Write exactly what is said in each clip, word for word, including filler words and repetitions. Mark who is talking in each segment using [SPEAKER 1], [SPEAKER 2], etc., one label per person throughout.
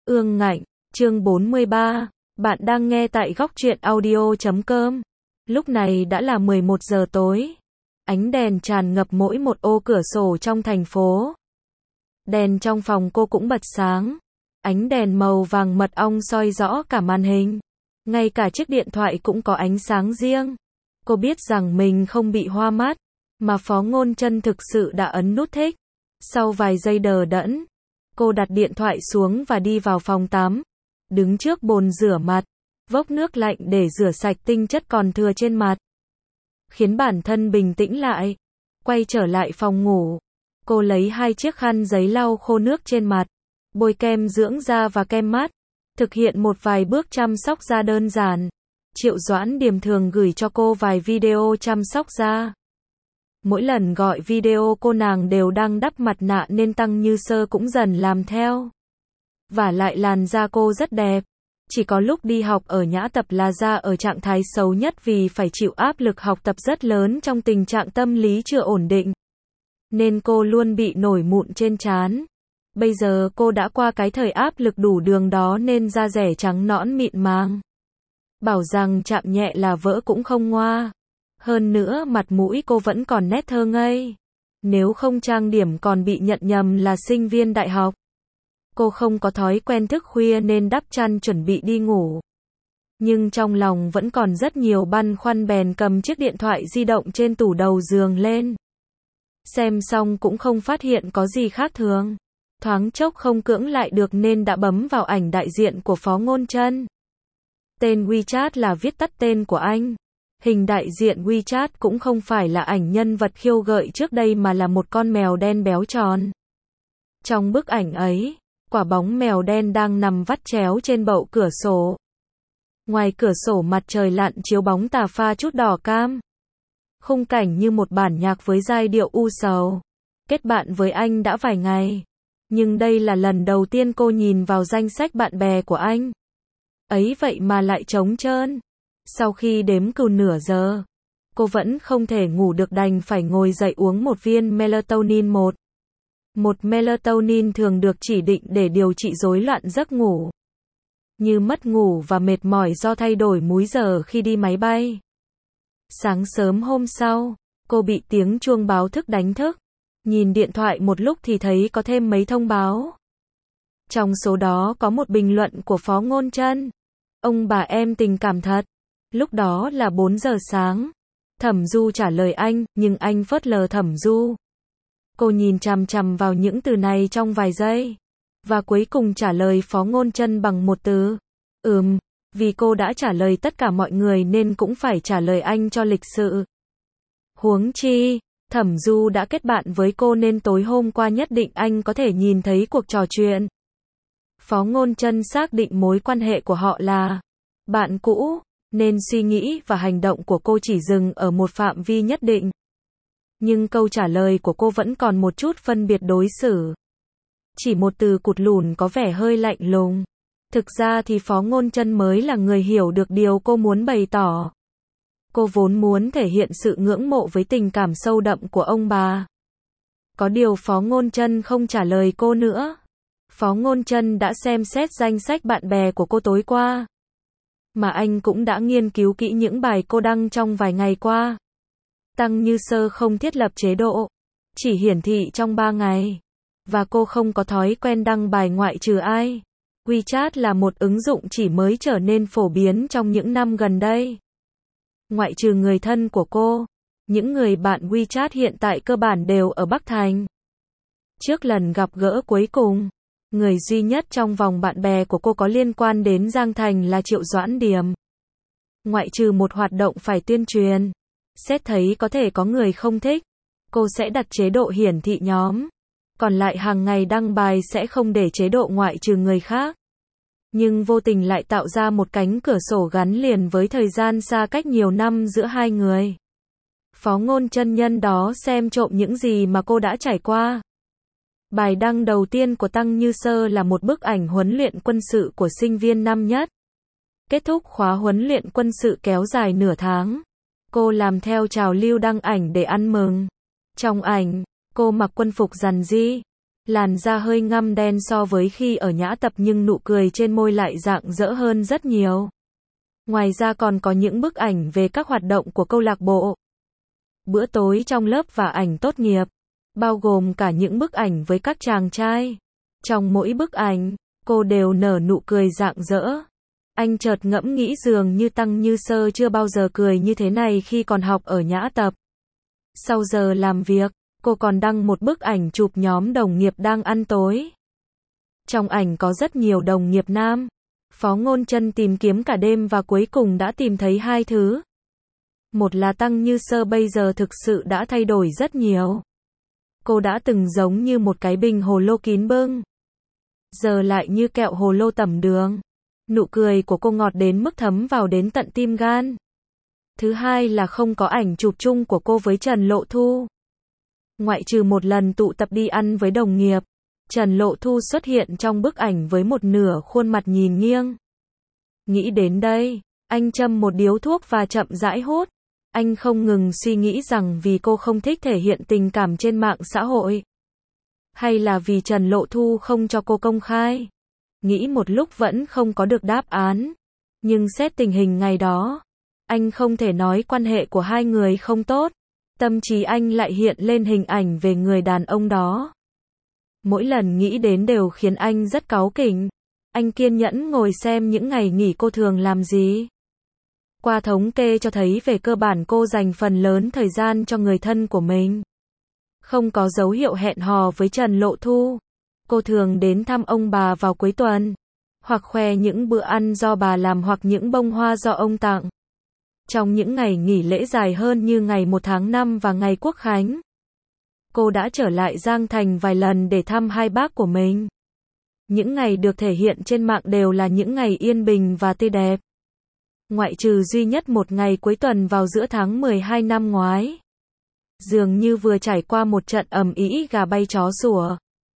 [SPEAKER 1] Ương Ngạnh, chương bốn mươi ba, bạn đang nghe tại góc truyện audio chấm com. Lúc này đã là mười một giờ tối. Ánh đèn tràn ngập mỗi một ô cửa sổ trong thành phố. Đèn trong phòng cô cũng bật sáng. Ánh đèn màu vàng mật ong soi rõ cả màn hình. Ngay cả chiếc điện thoại cũng có ánh sáng riêng. Cô biết rằng mình không bị hoa mắt, mà Phó Ngôn Chân thực sự đã ấn nút thích. Sau vài giây đờ đẫn, cô đặt điện thoại xuống và đi vào phòng tắm. Đứng trước bồn rửa mặt, vốc nước lạnh để rửa sạch tinh chất còn thừa trên mặt. Khiến bản thân bình tĩnh lại. Quay trở lại phòng ngủ. Cô lấy hai chiếc khăn giấy lau khô nước trên mặt. Bôi kem dưỡng da và kem mắt. Thực hiện một vài bước chăm sóc da đơn giản. Triệu Doãn Điềm thường gửi cho cô vài video chăm sóc da. Mỗi lần gọi video cô nàng đều đang đắp mặt nạ nên Tăng Như Sơ cũng dần làm theo. Vả lại làn da cô rất đẹp. Chỉ có lúc đi học ở Nhã Tập là da ở trạng thái xấu nhất vì phải chịu áp lực học tập rất lớn trong tình trạng tâm lý chưa ổn định. Nên cô luôn bị nổi mụn trên trán. Bây giờ cô đã qua cái thời áp lực đủ đường đó nên da rẻ trắng nõn mịn màng. Bảo rằng chạm nhẹ là vỡ cũng không ngoa. Hơn nữa mặt mũi cô vẫn còn nét thơ ngây. Nếu không trang điểm còn bị nhận nhầm là sinh viên đại học. Cô không có thói quen thức khuya nên đắp chăn chuẩn bị đi ngủ. Nhưng trong lòng vẫn còn rất nhiều băn khoăn bèn cầm chiếc điện thoại di động trên tủ đầu giường lên. Xem xong cũng không phát hiện có gì khác thường. Thoáng chốc không cưỡng lại được nên đã bấm vào ảnh đại diện của Phó Ngôn Chân. Tên WeChat là viết tắt tên của anh. Hình đại diện WeChat cũng không phải là ảnh nhân vật khiêu gợi trước đây mà là một con mèo đen béo tròn. Trong bức ảnh ấy, quả bóng mèo đen đang nằm vắt chéo trên bậu cửa sổ. Ngoài cửa sổ mặt trời lặn chiếu bóng tà pha chút đỏ cam. Khung cảnh như một bản nhạc với giai điệu u sầu. Kết bạn với anh đã vài ngày. Nhưng đây là lần đầu tiên cô nhìn vào danh sách bạn bè của anh. Ấy vậy mà lại trống trơn. Sau khi đếm cừu nửa giờ, cô vẫn không thể ngủ được đành phải ngồi dậy uống một viên melatonin một. Một melatonin thường được chỉ định để điều trị rối loạn giấc ngủ. Như mất ngủ và mệt mỏi do thay đổi múi giờ khi đi máy bay. Sáng sớm hôm sau, cô bị tiếng chuông báo thức đánh thức. Nhìn điện thoại một lúc thì thấy có thêm mấy thông báo. Trong số đó có một bình luận của Phó Ngôn Chân. Ông bà em tình cảm thật. Lúc đó là bốn giờ sáng. Thẩm Du trả lời anh, nhưng anh phớt lờ Thẩm Du. Cô nhìn chằm chằm vào những từ này trong vài giây. Và cuối cùng trả lời Phó Ngôn Chân bằng một từ. Ừm, vì cô đã trả lời tất cả mọi người nên cũng phải trả lời anh cho lịch sự. Huống chi, Thẩm Du đã kết bạn với cô nên tối hôm qua nhất định anh có thể nhìn thấy cuộc trò chuyện. Phó Ngôn Chân xác định mối quan hệ của họ là bạn cũ, nên suy nghĩ và hành động của cô chỉ dừng ở một phạm vi nhất định. Nhưng câu trả lời của cô vẫn còn một chút phân biệt đối xử. Chỉ một từ cụt lùn có vẻ hơi lạnh lùng. Thực ra thì Phó Ngôn Chân mới là người hiểu được điều cô muốn bày tỏ. Cô vốn muốn thể hiện sự ngưỡng mộ với tình cảm sâu đậm của ông bà. Có điều Phó Ngôn Chân không trả lời cô nữa. Phó Ngôn Chân đã xem xét danh sách bạn bè của cô tối qua. Mà anh cũng đã nghiên cứu kỹ những bài cô đăng trong vài ngày qua. Tăng Như Sơ không thiết lập chế độ, chỉ hiển thị trong ba ngày. Và cô không có thói quen đăng bài ngoại trừ ai. WeChat là một ứng dụng chỉ mới trở nên phổ biến trong những năm gần đây. Ngoại trừ người thân của cô, những người bạn WeChat hiện tại cơ bản đều ở Bắc Thành. Trước lần gặp gỡ cuối cùng, người duy nhất trong vòng bạn bè của cô có liên quan đến Giang Thành là Triệu Doãn Điềm. Ngoại trừ một hoạt động phải tuyên truyền, xét thấy có thể có người không thích, cô sẽ đặt chế độ hiển thị nhóm. Còn lại hàng ngày đăng bài sẽ không để chế độ ngoại trừ người khác. Nhưng vô tình lại tạo ra một cánh cửa sổ gắn liền với thời gian xa cách nhiều năm giữa hai người. Phó Ngôn Chân nhân đó xem trộm những gì mà cô đã trải qua. Bài đăng đầu tiên của Tăng Như Sơ là một bức ảnh huấn luyện quân sự của sinh viên năm nhất. Kết thúc khóa huấn luyện quân sự kéo dài nửa tháng. Cô làm theo trào lưu đăng ảnh để ăn mừng. Trong ảnh, cô mặc quân phục rằn ri, Làn da hơi ngăm đen so với khi ở Nhã Tập nhưng nụ cười trên môi lại rạng rỡ hơn rất nhiều. Ngoài ra còn có những bức ảnh về các hoạt động của câu lạc bộ, bữa tối trong lớp và ảnh tốt nghiệp, bao gồm cả những bức ảnh với các chàng trai. Trong mỗi bức ảnh, cô đều nở nụ cười rạng rỡ. Anh chợt ngẫm nghĩ dường như Tăng Như Sơ chưa bao giờ cười như thế này khi còn học ở Nhã Tập. Sau giờ làm việc, cô còn đăng một bức ảnh chụp nhóm đồng nghiệp đang ăn tối. Trong ảnh có rất nhiều đồng nghiệp nam. Phó Ngôn Chân tìm kiếm cả đêm và cuối cùng đã tìm thấy hai thứ. Một là Tăng Như Sơ bây giờ thực sự đã thay đổi rất nhiều. Cô đã từng giống như một cái bình hồ lô kín bưng, giờ lại như kẹo hồ lô tẩm đường. Nụ cười của cô ngọt đến mức thấm vào đến tận tim gan. Thứ hai là không có ảnh chụp chung của cô với Trần Lộ Thu. Ngoại trừ một lần tụ tập đi ăn với đồng nghiệp, Trần Lộ Thu xuất hiện trong bức ảnh với một nửa khuôn mặt nhìn nghiêng. Nghĩ đến đây, anh châm một điếu thuốc và chậm rãi hút. Anh không ngừng suy nghĩ rằng vì cô không thích thể hiện tình cảm trên mạng xã hội, hay là vì Trần Lộ Thu không cho cô công khai. Nghĩ một lúc vẫn không có được đáp án. Nhưng xét tình hình ngày đó, anh không thể nói quan hệ của hai người không tốt. Tâm trí anh lại hiện lên hình ảnh về người đàn ông đó. Mỗi lần nghĩ đến đều khiến anh rất cáu kỉnh. Anh kiên nhẫn ngồi xem những ngày nghỉ cô thường làm gì. Qua thống kê cho thấy về cơ bản cô dành phần lớn thời gian cho người thân của mình. Không có dấu hiệu hẹn hò với Trần Lộ Thu. Cô thường đến thăm ông bà vào cuối tuần, hoặc khoe những bữa ăn do bà làm hoặc những bông hoa do ông tặng. Trong những ngày nghỉ lễ dài hơn như ngày một tháng năm và ngày Quốc Khánh, cô đã trở lại Giang Thành vài lần để thăm hai bác của mình. Những ngày được thể hiện trên mạng đều là những ngày yên bình và tươi đẹp. Ngoại trừ duy nhất một ngày cuối tuần vào giữa tháng mười hai năm ngoái. Dường như vừa trải qua một trận ầm ĩ gà bay chó sủa.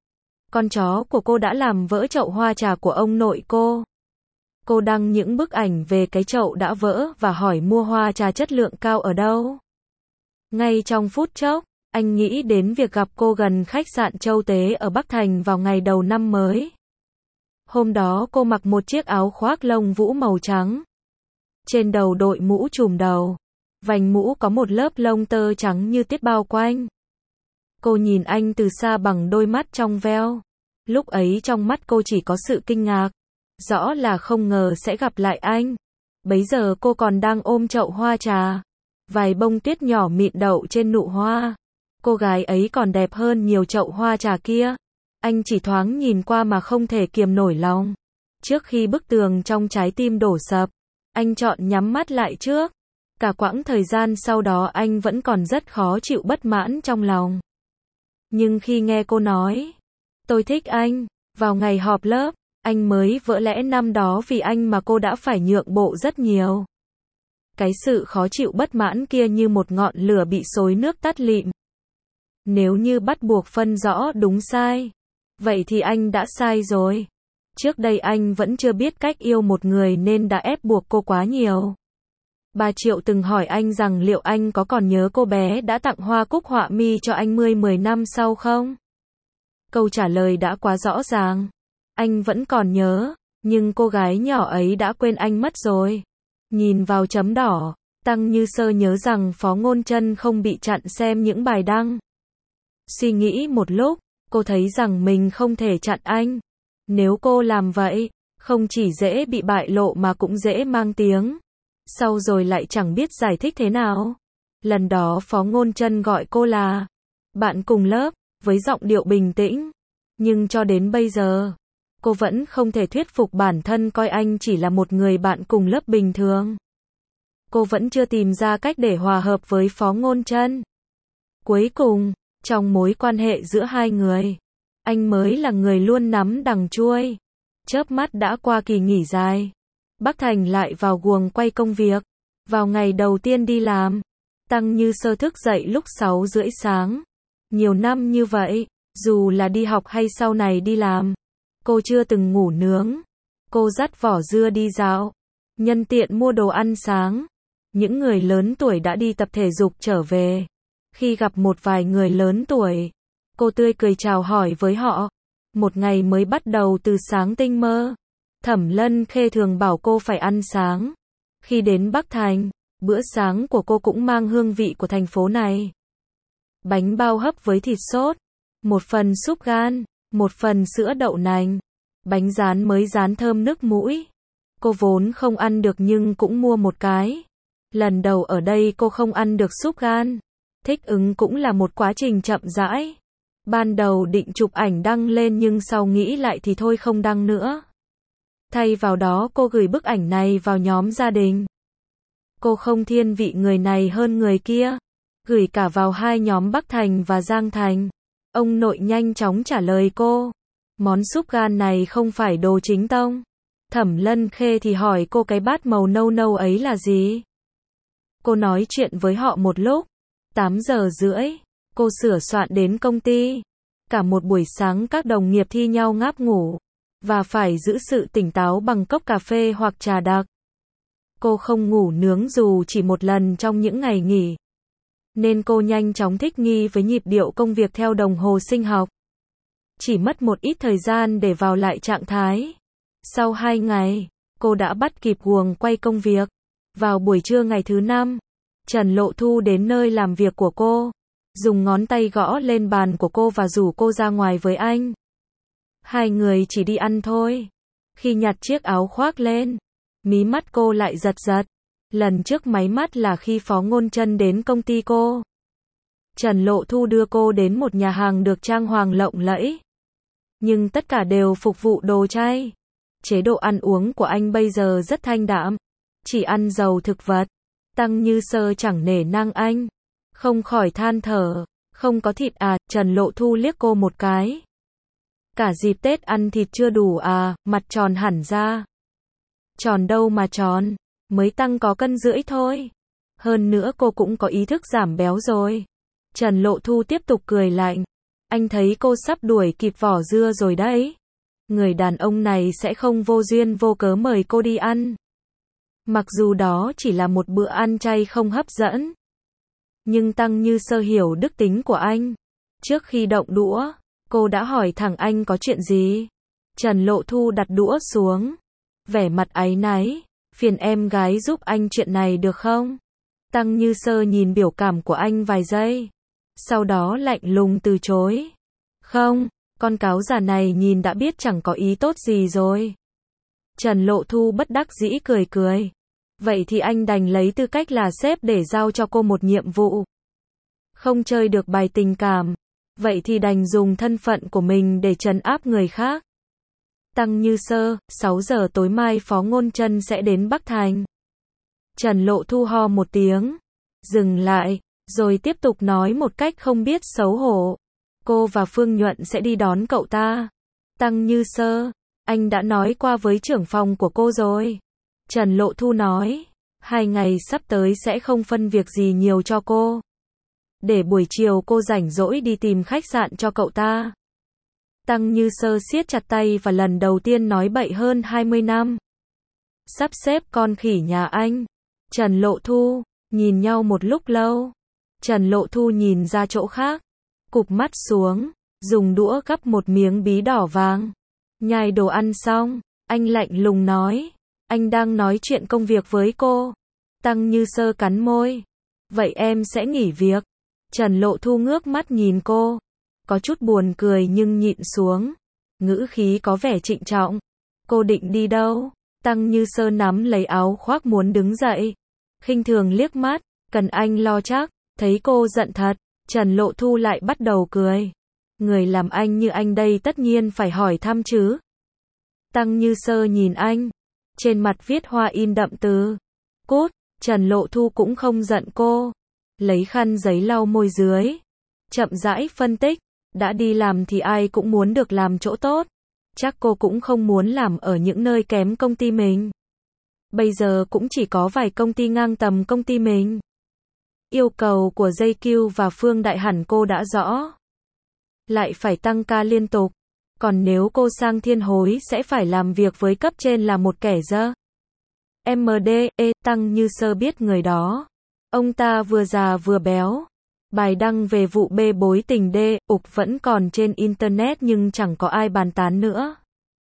[SPEAKER 1] Con chó của cô đã làm vỡ chậu hoa trà của ông nội cô. Cô đăng những bức ảnh về cái chậu đã vỡ và hỏi mua hoa trà chất lượng cao ở đâu. Ngay trong phút chốc, anh nghĩ đến việc gặp cô gần khách sạn Châu Tế ở Bắc Thành vào ngày đầu năm mới. Hôm đó cô mặc một chiếc áo khoác lông vũ màu trắng. Trên đầu đội mũ trùm đầu. Vành mũ có một lớp lông tơ trắng như tuyết bao quanh. Cô nhìn anh từ xa bằng đôi mắt trong veo. Lúc ấy trong mắt cô chỉ có sự kinh ngạc. Rõ là không ngờ sẽ gặp lại anh. Bấy giờ cô còn đang ôm chậu hoa trà. Vài bông tuyết nhỏ mịn đậu trên nụ hoa. Cô gái ấy còn đẹp hơn nhiều chậu hoa trà kia. Anh chỉ thoáng nhìn qua mà không thể kiềm nổi lòng. Trước khi bức tường trong trái tim đổ sập, anh chọn nhắm mắt lại trước. Cả quãng thời gian sau đó anh vẫn còn rất khó chịu bất mãn trong lòng. Nhưng khi nghe cô nói, tôi thích anh, vào ngày họp lớp, anh mới vỡ lẽ năm đó vì anh mà cô đã phải nhượng bộ rất nhiều. Cái sự khó chịu bất mãn kia như một ngọn lửa bị xối nước tắt lịm. Nếu như bắt buộc phân rõ đúng sai, vậy thì anh đã sai rồi. Trước đây anh vẫn chưa biết cách yêu một người nên đã ép buộc cô quá nhiều. Bà Triệu từng hỏi anh rằng liệu anh có còn nhớ cô bé đã tặng hoa cúc họa mi cho anh mười mười năm sau không? Câu trả lời đã quá rõ ràng. Anh vẫn còn nhớ, nhưng cô gái nhỏ ấy đã quên anh mất rồi. Nhìn vào chấm đỏ, Tăng Như Sơ nhớ rằng Phó Ngôn Chân không bị chặn xem những bài đăng. Suy nghĩ một lúc, cô thấy rằng mình không thể chặn anh. Nếu cô làm vậy, không chỉ dễ bị bại lộ mà cũng dễ mang tiếng. Sau rồi lại chẳng biết giải thích thế nào. Lần đó Phó Ngôn Chân gọi cô là bạn cùng lớp, với giọng điệu bình tĩnh. Nhưng cho đến bây giờ, cô vẫn không thể thuyết phục bản thân coi anh chỉ là một người bạn cùng lớp bình thường. Cô vẫn chưa tìm ra cách để hòa hợp với Phó Ngôn Chân. Cuối cùng, trong mối quan hệ giữa hai người, anh mới là người luôn nắm đằng chuôi. Chớp mắt đã qua kỳ nghỉ dài. Bắc Thành lại vào guồng quay công việc. Vào ngày đầu tiên đi làm, Tăng Như Sơ thức dậy lúc sáu rưỡi sáng. Nhiều năm như vậy, dù là đi học hay sau này đi làm, cô chưa từng ngủ nướng. Cô dắt vỏ dưa đi dạo, nhân tiện mua đồ ăn sáng. Những người lớn tuổi đã đi tập thể dục trở về. Khi gặp một vài người lớn tuổi, Cô tươi cười chào hỏi với họ. Một ngày mới bắt đầu từ sáng tinh mơ. Thẩm Lân Khê thường bảo cô phải ăn sáng. Khi đến Bắc Thành, bữa sáng của cô cũng mang hương vị của thành phố này. Bánh bao hấp với thịt sốt, một phần súp gan, một phần sữa đậu nành, bánh rán mới rán thơm nước mũi. Cô vốn không ăn được nhưng cũng mua một cái. Lần đầu ở đây cô không ăn được súp gan. Thích ứng cũng là một quá trình chậm rãi. Ban đầu định chụp ảnh đăng lên nhưng sau nghĩ lại thì thôi không đăng nữa. Thay vào đó cô gửi bức ảnh này vào nhóm gia đình. Cô không thiên vị người này hơn người kia. Gửi cả vào hai nhóm Bắc Thành và Giang Thành. Ông nội nhanh chóng trả lời cô. Món súp gan này không phải đồ chính tông. Thẩm Lân Khê thì hỏi cô cái bát màu nâu nâu ấy là gì? Cô nói chuyện với họ một lúc. tám giờ rưỡi, cô sửa soạn đến công ty. Cả một buổi sáng các đồng nghiệp thi nhau ngáp ngủ. Và phải giữ sự tỉnh táo bằng cốc cà phê hoặc trà đặc. Cô không ngủ nướng dù chỉ một lần trong những ngày nghỉ. Nên cô nhanh chóng thích nghi với nhịp điệu công việc theo đồng hồ sinh học. Chỉ mất một ít thời gian để vào lại trạng thái. Sau hai ngày, cô đã bắt kịp guồng quay công việc. Vào buổi trưa ngày thứ năm, Trần Lộ Thu đến nơi làm việc của cô. Dùng ngón tay gõ lên bàn của cô và rủ cô ra ngoài với anh. Hai người chỉ đi ăn thôi. Khi nhặt chiếc áo khoác lên, mí mắt cô lại giật giật. Lần trước máy mắt là khi Phó Ngôn Chân đến công ty cô. Trần Lộ Thu đưa cô đến một nhà hàng được trang hoàng lộng lẫy. Nhưng tất cả đều phục vụ đồ chay. Chế độ ăn uống của anh bây giờ rất thanh đạm. Chỉ ăn dầu thực vật. Tăng Như Sơ chẳng nể nang anh. Không khỏi than thở. Không có thịt à? Trần Lộ Thu liếc cô một cái. Cả dịp Tết ăn thịt chưa đủ à? Mặt tròn hẳn ra. Tròn đâu mà tròn. Mới tăng có cân rưỡi thôi. Hơn nữa cô cũng có ý thức giảm béo rồi. Trần Lộ Thu tiếp tục cười lạnh. Anh thấy cô sắp đuổi kịp vỏ dưa rồi đấy. Người đàn ông này sẽ không vô duyên vô cớ mời cô đi ăn. Mặc dù đó chỉ là một bữa ăn chay không hấp dẫn. Nhưng Tăng Như Sơ hiểu đức tính của anh. Trước khi động đũa, cô đã hỏi thẳng anh có chuyện gì. Trần Lộ Thu đặt đũa xuống. Vẻ mặt áy náy. Phiền em gái giúp anh chuyện này được không? Tăng Như Sơ nhìn biểu cảm của anh vài giây. Sau đó lạnh lùng từ chối. Không, con cáo già này nhìn đã biết chẳng có ý tốt gì rồi. Trần Lộ Thu bất đắc dĩ cười cười. Vậy thì anh đành lấy tư cách là sếp để giao cho cô một nhiệm vụ. Không chơi được bài tình cảm. Vậy thì đành dùng thân phận của mình để trấn áp người khác. Tăng Như Sơ, sáu giờ tối mai Phó Ngôn Chân sẽ đến Bắc Thành. Trần Lộ Thu ho một tiếng. Dừng lại, rồi tiếp tục nói một cách không biết xấu hổ. Cô và Phương Nhuận sẽ đi đón cậu ta. Tăng Như Sơ, anh đã nói qua với trưởng phòng của cô rồi. Trần Lộ Thu nói, hai ngày sắp tới sẽ không phân việc gì nhiều cho cô. Để buổi chiều cô rảnh rỗi đi tìm khách sạn cho cậu ta. Tăng Như Sơ siết chặt tay và lần đầu tiên nói bậy hơn hai mươi năm. Sắp xếp con khỉ nhà anh. Trần Lộ Thu, nhìn nhau một lúc lâu. Trần Lộ Thu nhìn ra chỗ khác. Cụp mắt xuống, dùng đũa gắp một miếng bí đỏ vàng. Nhai đồ ăn xong, anh lạnh lùng nói. Anh đang nói chuyện công việc với cô. Tăng Như Sơ cắn môi. Vậy em sẽ nghỉ việc. Trần Lộ Thu ngước mắt nhìn cô. Có chút buồn cười nhưng nhịn xuống. Ngữ khí có vẻ trịnh trọng. Cô định đi đâu? Tăng Như Sơ nắm lấy áo khoác muốn đứng dậy. Khinh thường liếc mắt. Cần anh lo chắc. Thấy cô giận thật. Trần Lộ Thu lại bắt đầu cười. Người làm anh như anh đây tất nhiên phải hỏi thăm chứ. Tăng Như Sơ nhìn anh. Trên mặt viết hoa in đậm từ. Cút. Trần Lộ Thu cũng không giận cô. Lấy khăn giấy lau môi dưới. Chậm rãi phân tích. Đã đi làm thì ai cũng muốn được làm chỗ tốt. Chắc cô cũng không muốn làm ở những nơi kém công ty mình. Bây giờ cũng chỉ có vài công ty ngang tầm công ty mình. Yêu cầu của gi kiu và Phương Đại hẳn cô đã rõ. Lại phải tăng ca liên tục. Còn nếu cô sang Thiên Hối sẽ phải làm việc với cấp trên là một kẻ dơ. em đê, e, Tăng Như Sơ biết người đó. Ông ta vừa già vừa béo. Bài đăng về vụ bê bối tình đê ục vẫn còn trên internet nhưng chẳng có ai bàn tán nữa.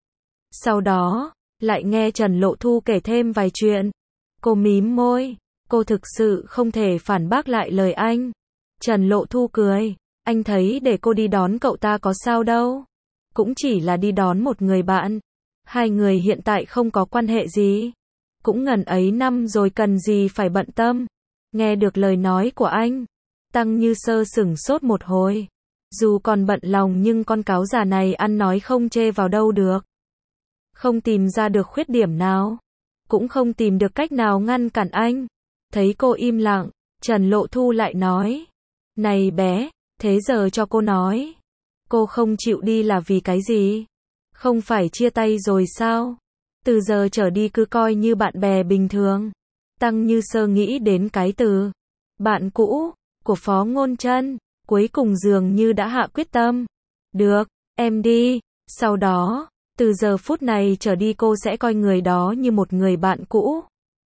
[SPEAKER 1] Sau đó, lại nghe Trần Lộ Thu kể thêm vài chuyện. Cô mím môi, cô thực sự không thể phản bác lại lời anh. Trần Lộ Thu cười, anh thấy để cô đi đón cậu ta có sao đâu. Cũng chỉ là đi đón một người bạn. Hai người hiện tại không có quan hệ gì. Cũng ngần ấy năm rồi cần gì phải bận tâm. Nghe được lời nói của anh, Tăng Như Sơ sửng sốt một hồi. Dù còn bận lòng nhưng con cáo già này ăn nói không chê vào đâu được. Không tìm ra được khuyết điểm nào. Cũng không tìm được cách nào ngăn cản anh. Thấy cô im lặng, Trần Lộ Thu lại nói. Này bé, thế giờ cho cô nói. Cô không chịu đi là vì cái gì? Không phải chia tay rồi sao? Từ giờ trở đi cứ coi như bạn bè bình thường. Tăng Như Sơ nghĩ đến cái từ bạn cũ của Phó Ngôn Trân, cuối cùng dường như đã hạ quyết tâm. Được, em đi. Sau đó, từ giờ phút này trở đi cô sẽ coi người đó như một người bạn cũ.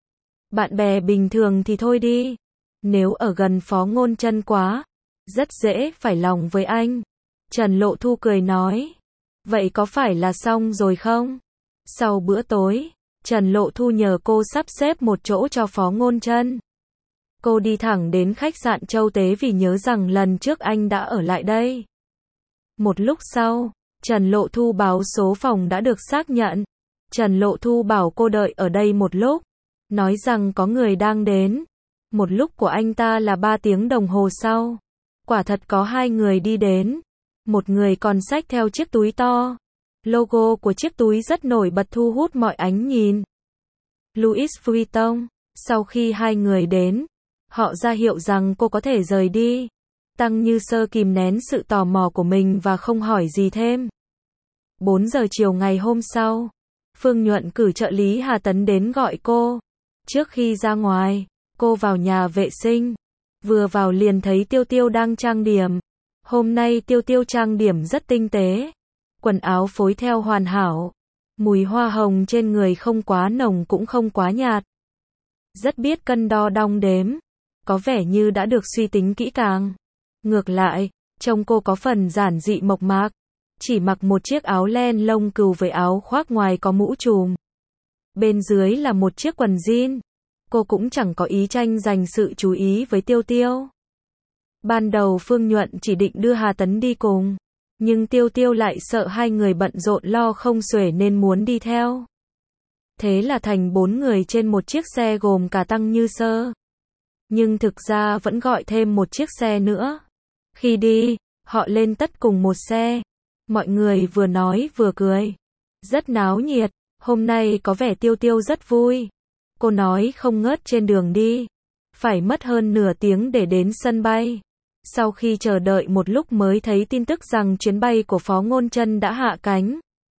[SPEAKER 1] Bạn bè bình thường thì thôi đi. Nếu ở gần Phó Ngôn Trân quá, rất dễ phải lòng với anh. Trần Lộ Thu cười nói. Vậy có phải là xong rồi không? Sau bữa tối, Trần Lộ Thu nhờ cô sắp xếp một chỗ cho Phó Ngôn Trân. Cô đi thẳng đến khách sạn Châu Tế vì nhớ rằng lần trước anh đã ở lại đây. Một lúc sau, Trần Lộ Thu báo số phòng đã được xác nhận. Trần Lộ Thu bảo cô đợi ở đây một lúc, nói rằng có người đang đến. Một lúc của anh ta là ba tiếng đồng hồ sau. Quả thật có hai người đi đến. Một người còn xách theo chiếc túi to. Logo của chiếc túi rất nổi bật thu hút mọi ánh nhìn. Louis Vuitton. Sau khi hai người đến, họ ra hiệu rằng cô có thể rời đi. Tăng Như Sơ kìm nén sự tò mò của mình và không hỏi gì thêm. bốn giờ chiều ngày hôm sau, Phương Nhuận cử trợ lý Hà Tấn đến gọi cô. Trước khi ra ngoài, cô vào nhà vệ sinh. Vừa vào liền thấy Tiêu Tiêu đang trang điểm. Hôm nay Tiêu Tiêu trang điểm rất tinh tế. Quần áo phối theo hoàn hảo. Mùi hoa hồng trên người không quá nồng cũng không quá nhạt. Rất biết cân đo đong đếm. Có vẻ như đã được suy tính kỹ càng. Ngược lại, trông cô có phần giản dị mộc mạc. Chỉ mặc một chiếc áo len lông cừu với áo khoác ngoài có mũ trùm. Bên dưới là một chiếc quần jean. Cô cũng chẳng có ý tranh giành sự chú ý với Tiêu Tiêu. Ban đầu Phương Nhuận chỉ định đưa Hà Tấn đi cùng. Nhưng Tiêu Tiêu lại sợ hai người bận rộn lo không xuể nên muốn đi theo. Thế là thành bốn người trên một chiếc xe gồm cả Tăng Như Sơ. Nhưng thực ra vẫn gọi thêm một chiếc xe nữa. Khi đi, họ lên tất cùng một xe. Mọi người vừa nói vừa cười. Rất náo nhiệt, hôm nay có vẻ Tiêu Tiêu rất vui. Cô nói không ngớt trên đường đi. Phải mất hơn nửa tiếng để đến sân bay. Sau khi chờ đợi một lúc mới thấy tin tức rằng chuyến bay của Phó Ngôn Trân đã hạ cánh.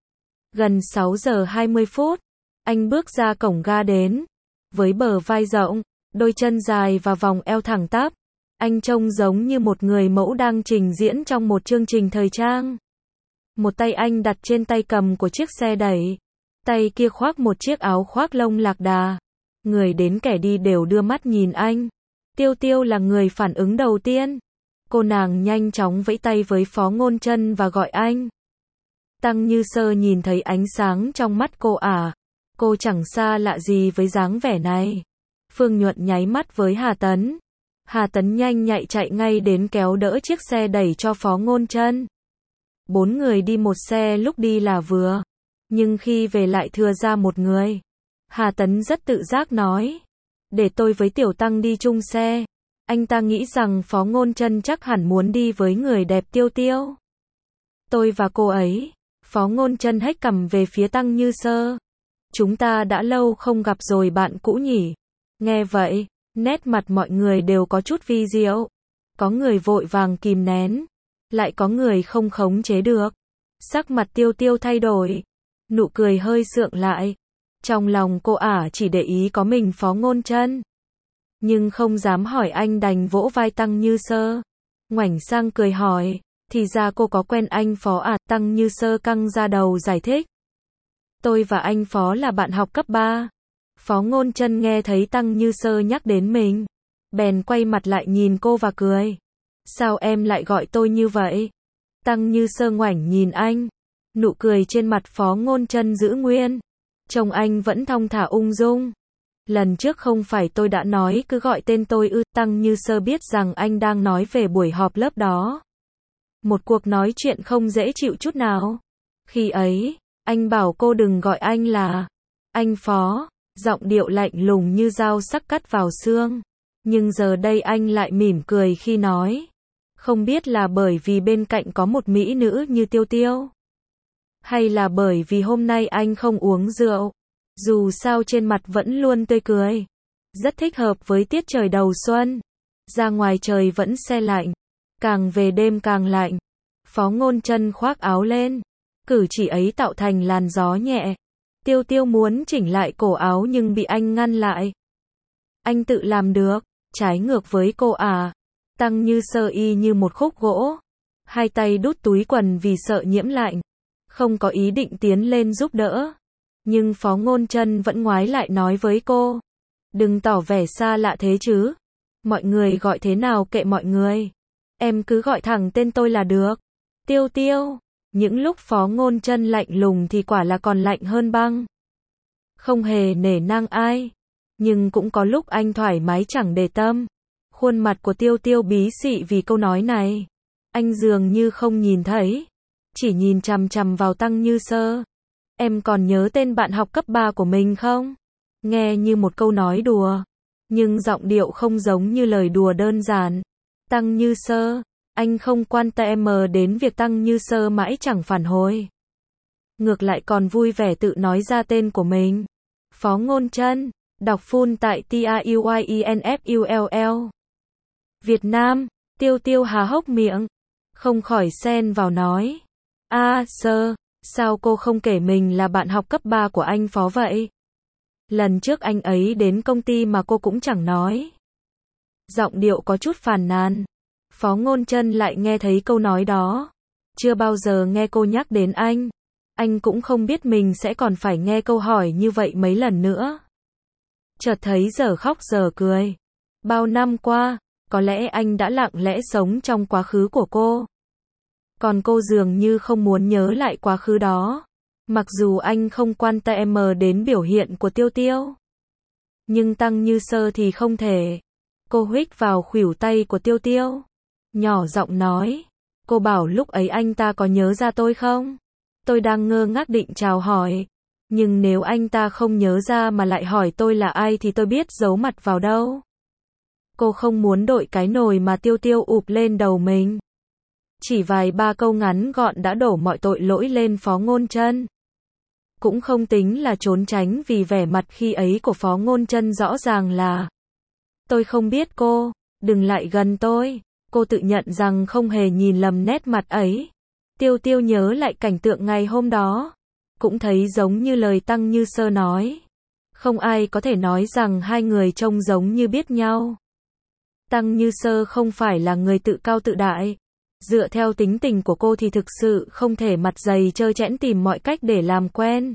[SPEAKER 1] Gần sáu giờ hai mươi phút, anh bước ra cổng ga đến. Với bờ vai rộng, đôi chân dài và vòng eo thẳng tắp, anh trông giống như một người mẫu đang trình diễn trong một chương trình thời trang. Một tay anh đặt trên tay cầm của chiếc xe đẩy, tay kia khoác một chiếc áo khoác lông lạc đà. Người đến kẻ đi đều đưa mắt nhìn anh. Tiêu Tiêu là người phản ứng đầu tiên. Cô nàng nhanh chóng vẫy tay với Phó Ngôn Trân và gọi anh. Tăng Như Sơ nhìn thấy ánh sáng trong mắt cô ả. Cô chẳng xa lạ gì với dáng vẻ này. Phương Nhuận nháy mắt với Hà Tấn. Hà Tấn nhanh nhạy chạy ngay đến kéo đỡ chiếc xe đẩy cho Phó Ngôn Trân. Bốn người đi một xe lúc đi là vừa. Nhưng khi về lại thừa ra một người. Hà Tấn rất tự giác nói. Để tôi với Tiểu Tăng đi chung xe. Anh ta nghĩ rằng Phó Ngôn Trân chắc hẳn muốn đi với người đẹp Tiêu Tiêu. Tôi và cô ấy. Phó Ngôn Trân hếch cằm về phía Tăng Như Sơ. Chúng ta đã lâu không gặp rồi bạn cũ nhỉ. Nghe vậy, nét mặt mọi người đều có chút vi diệu. Có người vội vàng kìm nén. Lại có người không khống chế được. Sắc mặt Tiêu Tiêu thay đổi. Nụ cười hơi sượng lại. Trong lòng cô ả chỉ để ý có mình Phó Ngôn Trân. Nhưng không dám hỏi anh đành vỗ vai Tăng Như Sơ. Ngoảnh sang cười hỏi. Thì ra cô có quen anh Phó à? Tăng Như Sơ căng ra đầu giải thích. Tôi và anh Phó là bạn học cấp ba. Phó Ngôn Trân nghe thấy Tăng Như Sơ nhắc đến mình. Bèn quay mặt lại nhìn cô và cười. Sao em lại gọi tôi như vậy? Tăng Như Sơ ngoảnh nhìn anh. Nụ cười trên mặt Phó Ngôn Chân giữ nguyên. Trông anh vẫn thong thả ung dung. Lần trước không phải tôi đã nói cứ gọi tên tôi ư? Tăng Như Sơ biết rằng anh đang nói về buổi họp lớp đó. Một cuộc nói chuyện không dễ chịu chút nào. Khi ấy, anh bảo cô đừng gọi anh là anh Phó, giọng điệu lạnh lùng như dao sắc cắt vào xương. Nhưng giờ đây anh lại mỉm cười khi nói. Không biết là bởi vì bên cạnh có một mỹ nữ như Tiêu Tiêu. Hay là bởi vì hôm nay anh không uống rượu. Dù sao trên mặt vẫn luôn tươi cười. Rất thích hợp với tiết trời đầu xuân. Ra ngoài trời vẫn se lạnh. Càng về đêm càng lạnh. Phó Ngôn Chân khoác áo lên. Cử chỉ ấy tạo thành làn gió nhẹ. Tiêu Tiêu muốn chỉnh lại cổ áo nhưng bị anh ngăn lại. Anh tự làm được. Trái ngược với cô à. Tăng Như Sơ y như một khúc gỗ. Hai tay đút túi quần vì sợ nhiễm lạnh. Không có ý định tiến lên giúp đỡ. Nhưng Phó Ngôn Chân vẫn ngoái lại nói với cô. Đừng tỏ vẻ xa lạ thế chứ. Mọi người gọi thế nào kệ mọi người. Em cứ gọi thẳng tên tôi là được. Tiêu Tiêu. Những lúc Phó Ngôn Chân lạnh lùng thì quả là còn lạnh hơn băng. Không hề nể nang ai. Nhưng cũng có lúc anh thoải mái chẳng để tâm. Khuôn mặt của Tiêu Tiêu bí xị vì câu nói này. Anh dường như không nhìn thấy. Chỉ nhìn chằm chằm vào Tăng Như Sơ. Em còn nhớ tên bạn học cấp ba của mình không? Nghe như một câu nói đùa. Nhưng giọng điệu không giống như lời đùa đơn giản. Tăng Như Sơ. Anh không quan tâm đến việc Tăng Như Sơ mãi chẳng phản hồi. Ngược lại còn vui vẻ tự nói ra tên của mình. Phó Ngôn Chân. Đọc full tại T A U Y E N F U L L. Việt Nam. Tiêu Tiêu há hốc miệng. Không khỏi xen vào nói. A Sơ. Sao cô không kể mình là bạn học cấp ba của anh Phó vậy? Lần trước anh ấy đến công ty mà cô cũng chẳng nói. Giọng điệu có chút phàn nàn. Phó Ngôn Chân lại nghe thấy câu nói đó. Chưa bao giờ nghe cô nhắc đến anh. Anh cũng không biết mình sẽ còn phải nghe câu hỏi như vậy mấy lần nữa. Chợt thấy giờ khóc giờ cười. Bao năm qua, có lẽ anh đã lặng lẽ sống trong quá khứ của cô. Còn cô dường như không muốn nhớ lại quá khứ đó. Mặc dù anh không quan tâm đến biểu hiện của Tiêu Tiêu. Nhưng Tăng Như Sơ thì không thể. Cô huých vào khuỷu tay của Tiêu Tiêu. Nhỏ giọng nói. Cô bảo lúc ấy anh ta có nhớ ra tôi không? Tôi đang ngơ ngác định chào hỏi. Nhưng nếu anh ta không nhớ ra mà lại hỏi tôi là ai thì tôi biết giấu mặt vào đâu. Cô không muốn đội cái nồi mà Tiêu Tiêu ụp lên đầu mình. Chỉ vài ba câu ngắn gọn đã đổ mọi tội lỗi lên Phó Ngôn Chân. Cũng không tính là trốn tránh vì vẻ mặt khi ấy của Phó Ngôn Chân rõ ràng là tôi không biết cô, đừng lại gần tôi. Cô tự nhận rằng không hề nhìn lầm nét mặt ấy. Tiêu Tiêu nhớ lại cảnh tượng ngày hôm đó. Cũng thấy giống như lời Tăng Như Sơ nói. Không ai có thể nói rằng hai người trông giống như biết nhau. Tăng Như Sơ không phải là người tự cao tự đại. Dựa theo tính tình của cô thì thực sự không thể mặt dày trơ trẽn tìm mọi cách để làm quen.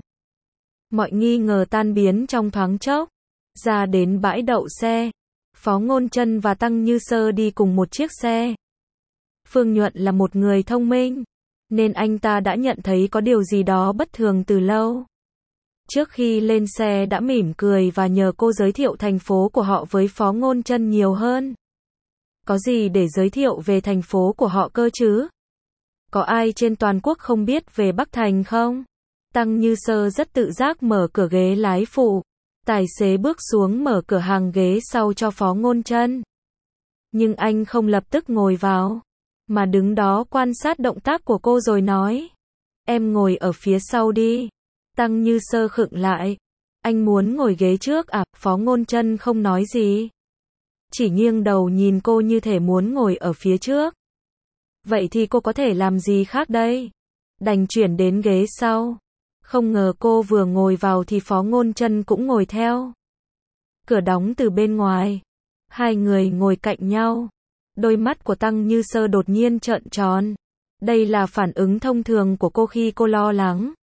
[SPEAKER 1] Mọi nghi ngờ tan biến trong thoáng chốc. Ra đến bãi đậu xe. Phó Ngôn Chân và Tăng Như Sơ đi cùng một chiếc xe. Phương Nhuận là một người thông minh. Nên anh ta đã nhận thấy có điều gì đó bất thường từ lâu. Trước khi lên xe đã mỉm cười và nhờ cô giới thiệu thành phố của họ với Phó Ngôn Chân nhiều hơn. Có gì để giới thiệu về thành phố của họ cơ chứ? Có ai trên toàn quốc không biết về Bắc Thành không? Tăng Như Sơ rất tự giác mở cửa ghế lái phụ. Tài xế bước xuống mở cửa hàng ghế sau cho Phó Ngôn Chân. Nhưng anh không lập tức ngồi vào. Mà đứng đó quan sát động tác của cô rồi nói. Em ngồi ở phía sau đi. Tăng Như Sơ khựng lại. Anh muốn ngồi ghế trước à? Phó Ngôn Chân không nói gì. Chỉ nghiêng đầu nhìn cô như thể muốn ngồi ở phía trước. Vậy thì cô có thể làm gì khác đây? Đành chuyển đến ghế sau. Không ngờ cô vừa ngồi vào thì Phó Ngôn Chân cũng ngồi theo. Cửa đóng từ bên ngoài. Hai người ngồi cạnh nhau. Đôi mắt của Tăng Như Sơ đột nhiên trợn tròn. Đây là phản ứng thông thường của cô khi cô lo lắng.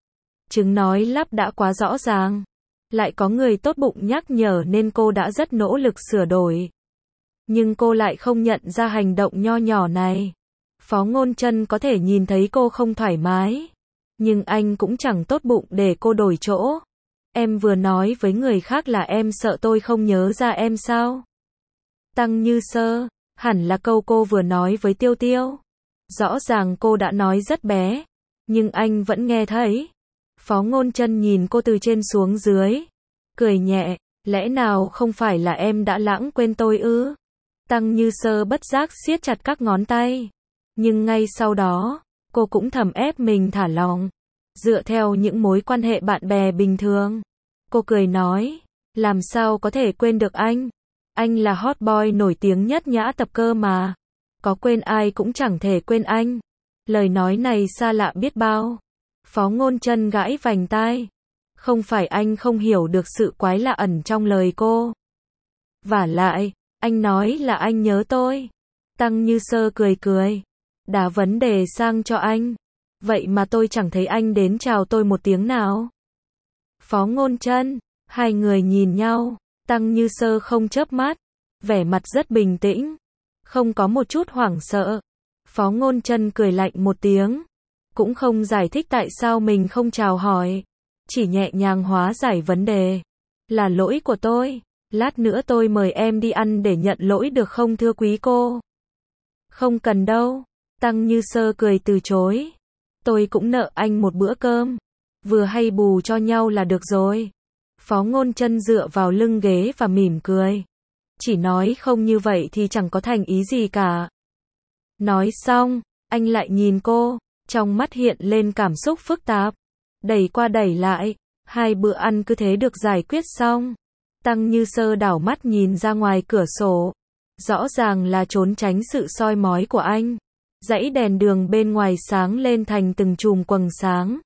[SPEAKER 1] Chứng nói lắp đã quá rõ ràng. Lại có người tốt bụng nhắc nhở nên cô đã rất nỗ lực sửa đổi. Nhưng cô lại không nhận ra hành động nho nhỏ này. Phó Ngôn Chân có thể nhìn thấy cô không thoải mái. Nhưng anh cũng chẳng tốt bụng để cô đổi chỗ. Em vừa nói với người khác là em sợ tôi không nhớ ra em sao? Tăng Như Sơ, hẳn là câu cô vừa nói với Tiêu Tiêu. Rõ ràng cô đã nói rất bé, nhưng anh vẫn nghe thấy. Phó Ngôn Chân nhìn cô từ trên xuống dưới, cười nhẹ, lẽ nào không phải là em đã lãng quên tôi ư? Tăng Như Sơ bất giác siết chặt các ngón tay. Nhưng ngay sau đó, cô cũng thầm ép mình thả lỏng. Dựa theo những mối quan hệ bạn bè bình thường. Cô cười nói, làm sao có thể quên được anh? Anh là hot boy nổi tiếng nhất Nhã Tập cơ mà. Có quên ai cũng chẳng thể quên anh. Lời nói này xa lạ biết bao. Phó Ngôn Chân gãi vành tai. Không phải anh không hiểu được sự quái lạ ẩn trong lời cô. Vả lại, anh nói là anh nhớ tôi. Tăng Như Sơ cười cười. Đá vấn đề sang cho anh. Vậy mà tôi chẳng thấy anh đến chào tôi một tiếng nào. Phó Ngôn Chân, hai người nhìn nhau. Tăng Như Sơ không chớp mắt. Vẻ mặt rất bình tĩnh. Không có một chút hoảng sợ. Phó Ngôn Chân cười lạnh một tiếng. Cũng không giải thích tại sao mình không chào hỏi. Chỉ nhẹ nhàng hóa giải vấn đề. Là lỗi của tôi. Lát nữa tôi mời em đi ăn để nhận lỗi được không thưa quý cô? Không cần đâu. Tăng Như Sơ cười từ chối. Tôi cũng nợ anh một bữa cơm. Vừa hay bù cho nhau là được rồi. Phó Ngôn Chân dựa vào lưng ghế và mỉm cười. Chỉ nói không như vậy thì chẳng có thành ý gì cả. Nói xong, anh lại nhìn cô, trong mắt hiện lên cảm xúc phức tạp. Đẩy qua đẩy lại, hai bữa ăn cứ thế được giải quyết xong. Tăng Như Sơ đảo mắt nhìn ra ngoài cửa sổ. Rõ ràng là trốn tránh sự soi mói của anh. Dãy đèn đường bên ngoài sáng lên thành từng chùm quầng sáng.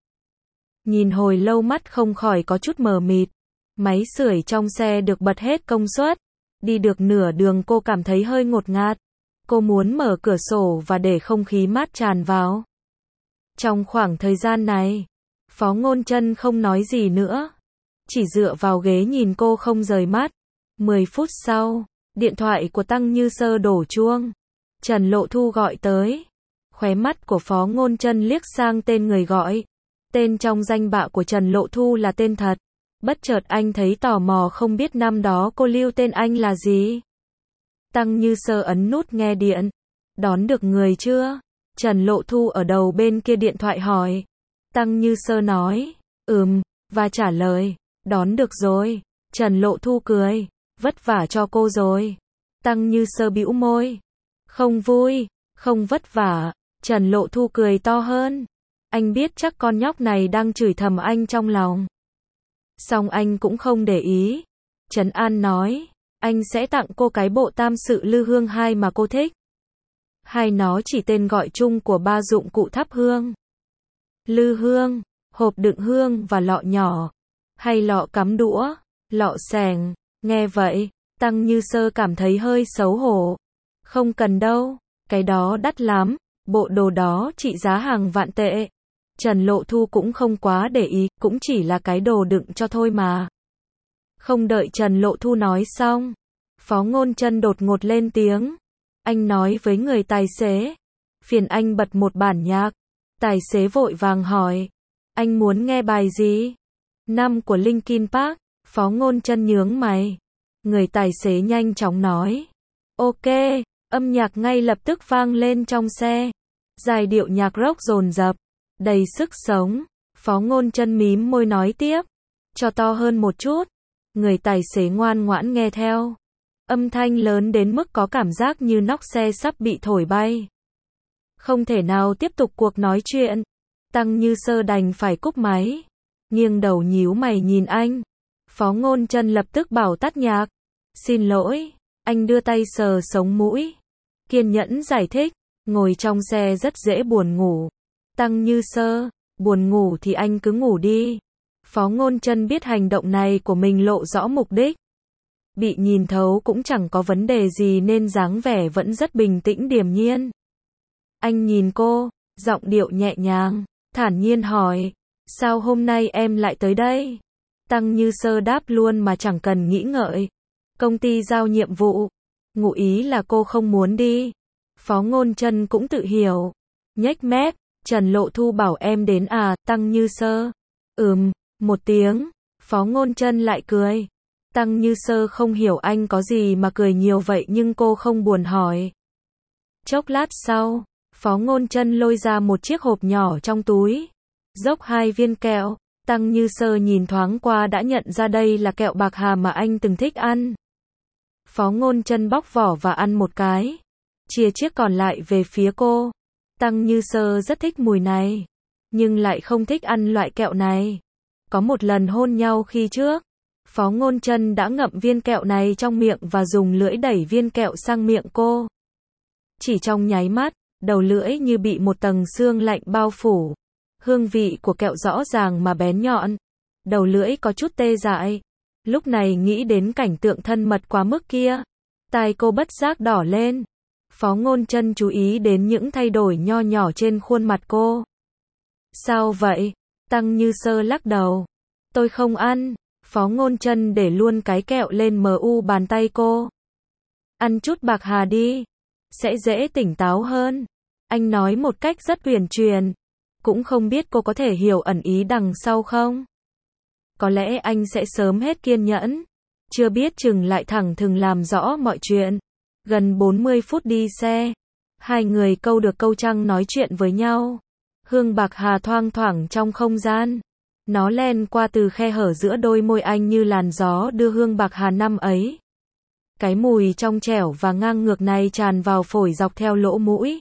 [SPEAKER 1] Nhìn hồi lâu mắt không khỏi có chút mờ mịt. Máy sưởi trong xe được bật hết công suất. Đi được nửa đường cô cảm thấy hơi ngột ngạt. Cô muốn mở cửa sổ và để không khí mát tràn vào. Trong khoảng thời gian này, Phó Ngôn Chân không nói gì nữa. Chỉ dựa vào ghế nhìn cô không rời mắt. Mười phút sau, điện thoại của Tăng Như Sơ đổ chuông. Trần Lộ Thu gọi tới. Khóe mắt của Phó Ngôn Chân liếc sang tên người gọi. Tên trong danh bạ của Trần Lộ Thu là tên thật. Bất chợt anh thấy tò mò không biết năm đó cô lưu tên anh là gì. Tăng Như Sơ ấn nút nghe điện. Đón được người chưa? Trần Lộ Thu ở đầu bên kia điện thoại hỏi. Tăng Như Sơ nói, ừm, và trả lời, đón được rồi. Trần Lộ Thu cười, vất vả cho cô rồi. Tăng Như Sơ bĩu môi. Không vui, không vất vả. Trần Lộ Thu cười to hơn. Anh biết chắc con nhóc này đang chửi thầm anh trong lòng. Song anh cũng không để ý. Trấn An nói, anh sẽ tặng cô cái bộ tam sự lư hương hai mà cô thích. Hai nó chỉ tên gọi chung của ba dụng cụ thắp hương. Lư hương, hộp đựng hương và lọ nhỏ. Hay lọ cắm đũa, lọ xẻng. Nghe vậy, Tăng Như Sơ cảm thấy hơi xấu hổ. Không cần đâu, cái đó đắt lắm. Bộ đồ đó trị giá hàng vạn tệ. Trần Lộ Thu cũng không quá để ý, cũng chỉ là cái đồ đựng cho thôi mà. Không đợi Trần Lộ Thu nói xong, Phó Ngôn Chân đột ngột lên tiếng. Anh nói với người tài xế. Phiền anh bật một bản nhạc. Tài xế vội vàng hỏi. Anh muốn nghe bài gì? Năm của Linkin Park. Phó Ngôn Chân nhướng mày. Người tài xế nhanh chóng nói. Ok, âm nhạc ngay lập tức vang lên trong xe. Giai điệu nhạc rock dồn dập, đầy sức sống. Phó Ngôn Chân mím môi nói tiếp. Cho to hơn một chút. Người tài xế ngoan ngoãn nghe theo. Âm thanh lớn đến mức có cảm giác như nóc xe sắp bị thổi bay. Không thể nào tiếp tục cuộc nói chuyện. Tăng Như Sơ đành phải cúp máy. Nghiêng đầu nhíu mày nhìn anh. Phó Ngôn Chân lập tức bảo tắt nhạc. Xin lỗi. Anh đưa tay sờ sống mũi. Kiên nhẫn giải thích. Ngồi trong xe rất dễ buồn ngủ. Tăng Như Sơ, buồn ngủ thì anh cứ ngủ đi. Phó Ngôn Chân biết hành động này của mình lộ rõ mục đích. Bị nhìn thấu cũng chẳng có vấn đề gì nên dáng vẻ vẫn rất bình tĩnh điềm nhiên. Anh nhìn cô, giọng điệu nhẹ nhàng, thản nhiên hỏi. Sao hôm nay em lại tới đây? Tăng Như Sơ đáp luôn mà chẳng cần nghĩ ngợi. Công ty giao nhiệm vụ. ngụ ý là cô không muốn đi. Phó Ngôn Chân cũng tự hiểu. Nhếch mép, Trần Lộ Thu bảo em đến à, Tăng Như Sơ. Ừm, một tiếng. Phó Ngôn Chân lại cười. Tăng Như Sơ không hiểu anh có gì mà cười nhiều vậy nhưng cô không buồn hỏi. Chốc lát sau, Phó Ngôn Chân lôi ra một chiếc hộp nhỏ trong túi. Dốc hai viên kẹo. Tăng Như Sơ nhìn thoáng qua đã nhận ra đây là kẹo bạc hà mà anh từng thích ăn. Phó Ngôn Chân bóc vỏ và ăn một cái. Chia chiếc còn lại về phía cô. Tăng Như Sơ rất thích mùi này. Nhưng lại không thích ăn loại kẹo này. Có một lần hôn nhau khi trước. Phó Ngôn Chân đã ngậm viên kẹo này trong miệng và dùng lưỡi đẩy viên kẹo sang miệng cô. Chỉ trong nháy mắt, đầu lưỡi như bị một tầng sương lạnh bao phủ. Hương vị của kẹo rõ ràng mà bén nhọn. Đầu lưỡi có chút tê dại. Lúc này nghĩ đến cảnh tượng thân mật quá mức kia. Tai cô bất giác đỏ lên. Phó Ngôn Chân chú ý đến những thay đổi nho nhỏ trên khuôn mặt cô. Sao vậy? Tăng Như Sơ lắc đầu. Tôi không ăn. Phó Ngôn Chân để luôn cái kẹo lên mu bàn tay cô. Ăn chút bạc hà đi. Sẽ dễ tỉnh táo hơn. Anh nói một cách rất huyền truyền. Cũng không biết cô có thể hiểu ẩn ý đằng sau không? Có lẽ anh sẽ sớm hết kiên nhẫn. Chưa biết chừng lại thẳng thừng làm rõ mọi chuyện. Gần bốn mươi phút đi xe. Hai người câu được câu trăng nói chuyện với nhau. Hương bạc hà thoang thoảng trong không gian. Nó len qua từ khe hở giữa đôi môi anh như làn gió đưa hương bạc hà năm ấy. Cái mùi trong trẻo và ngang ngược này tràn vào phổi dọc theo lỗ mũi.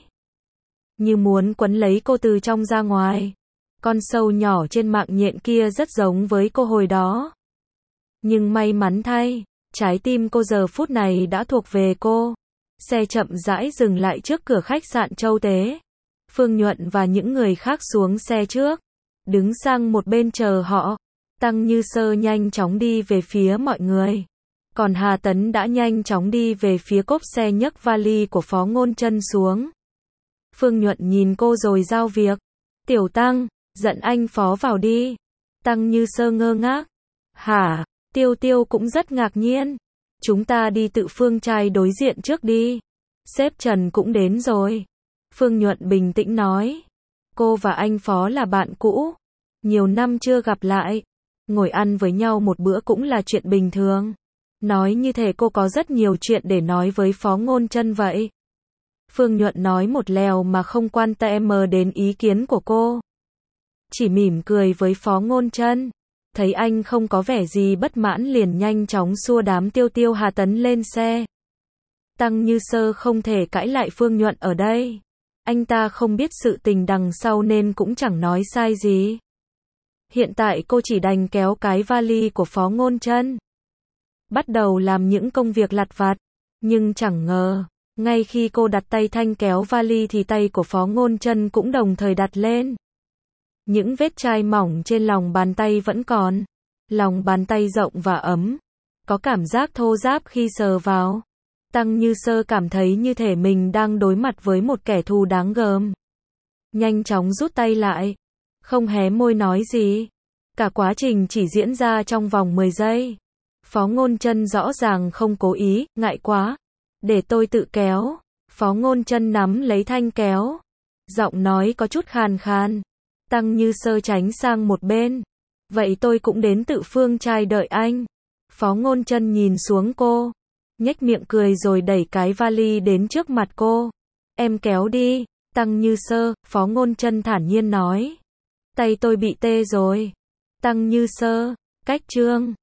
[SPEAKER 1] Như muốn quấn lấy cô từ trong ra ngoài. Con sâu nhỏ trên mạng nhện kia rất giống với cô hồi đó. Nhưng may mắn thay, trái tim cô giờ phút này đã thuộc về cô. Xe chậm rãi dừng lại trước cửa khách sạn Châu Tế. Phương Nhuận và những người khác xuống xe trước. Đứng sang một bên chờ họ. Tăng Như Sơ nhanh chóng đi về phía mọi người. Còn Hà Tấn đã nhanh chóng đi về phía cốp xe nhấc vali của Phó Ngôn Chân xuống. Phương Nhuận nhìn cô rồi giao việc. Tiểu Tăng, dẫn anh Phó vào đi. Tăng Như Sơ ngơ ngác. Hả? Tiêu Tiêu cũng rất ngạc nhiên. Chúng ta đi tự phương trai đối diện trước đi. Sếp Trần cũng đến rồi. Phương Nhuận bình tĩnh nói. Cô và anh Phó là bạn cũ. Nhiều năm chưa gặp lại. Ngồi ăn với nhau một bữa cũng là chuyện bình thường. Nói như thể cô có rất nhiều chuyện để nói với Phó Ngôn Chân vậy. Phương Nhuận nói một lèo mà không quan tâm đến ý kiến của cô. Chỉ mỉm cười với Phó Ngôn Chân. Thấy anh không có vẻ gì bất mãn liền nhanh chóng xua đám Tiêu Tiêu Hà Tấn lên xe. Tăng Như Sơ không thể cãi lại Phương Nhuận ở đây. Anh ta không biết sự tình đằng sau nên cũng chẳng nói sai gì. Hiện tại cô chỉ đành kéo cái vali của Phó Ngôn Chân. Bắt đầu làm những công việc lặt vặt. Nhưng chẳng ngờ, ngay khi cô đặt tay thanh kéo vali thì tay của Phó Ngôn Chân cũng đồng thời đặt lên. Những vết chai mỏng trên lòng bàn tay vẫn còn. Lòng bàn tay rộng và ấm. Có cảm giác thô ráp khi sờ vào. Tăng Như Sơ cảm thấy như thể mình đang đối mặt với một kẻ thù đáng gờm. Nhanh chóng rút tay lại. Không hé môi nói gì. Cả quá trình chỉ diễn ra trong vòng mười giây. Phó Ngôn Chân rõ ràng không cố ý, ngại quá. Để tôi tự kéo. Phó Ngôn Chân nắm lấy thanh kéo. Giọng nói có chút khàn khàn. Tăng Như Sơ tránh sang một bên. Vậy tôi cũng đến tự phương trai đợi anh. Phó Ngôn Chân nhìn xuống cô. Nhếch miệng cười rồi đẩy cái vali đến trước mặt cô. Em kéo đi. Tăng Như Sơ, Phó Ngôn Chân thản nhiên nói. Tay tôi bị tê rồi. Tăng Như Sơ, cách chương.